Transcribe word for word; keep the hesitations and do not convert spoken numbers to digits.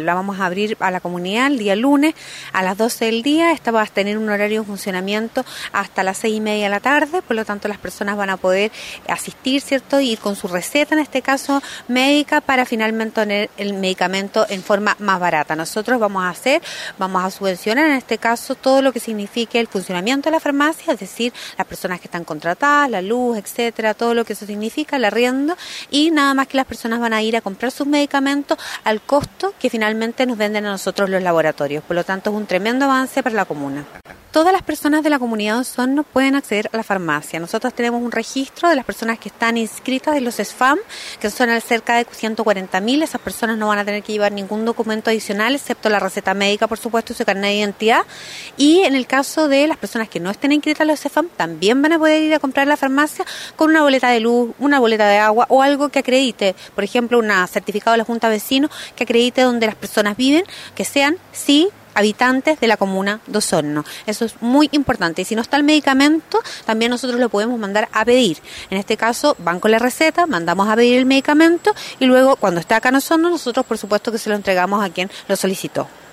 la vamos a abrir a la comunidad el día lunes a las doce del día. Esta va a tener un horario de funcionamiento hasta las seis y media de la tarde, por lo tanto las personas van a poder asistir, ¿cierto? Y ir con su receta, en este caso médica, para finalmente tener el medicamento en forma más barata. Nosotros vamos a hacer, vamos a subvencionar en este caso todo lo que signifique el funcionamiento de la farmacia, es decir, las personas que están contratadas, la luz, etcétera, todo lo que eso significa, el arriendo, y nada más que las personas van a ir a comprar sus medicamentos al costo que finalmente nos venden a nosotros los laboratorios. Por lo tanto, es un tremendo avance para la comuna. Todas las personas de la comunidad de Osorno pueden acceder a la farmacia. Nosotros tenemos un registro de las personas que están inscritas en los S F A M, que son cerca de ciento cuarenta mil. Esas personas no van a tener que llevar ningún documento adicional, excepto la receta médica, por supuesto, y su carnet de identidad. Y en el caso de las personas que no estén inscritas en los S F A M, también van a poder ir a comprar a la farmacia con una boleta de luz, una boleta de agua o algo que acredite, por ejemplo, un certificado de la Junta de Vecinos que acredite donde las personas viven, que sean, sí, habitantes de la comuna de Osorno. Eso es muy importante. Y si no está el medicamento, también nosotros lo podemos mandar a pedir. En este caso, van con la receta, mandamos a pedir el medicamento y luego, cuando está acá en Osorno, nosotros, por supuesto, que se lo entregamos a quien lo solicitó.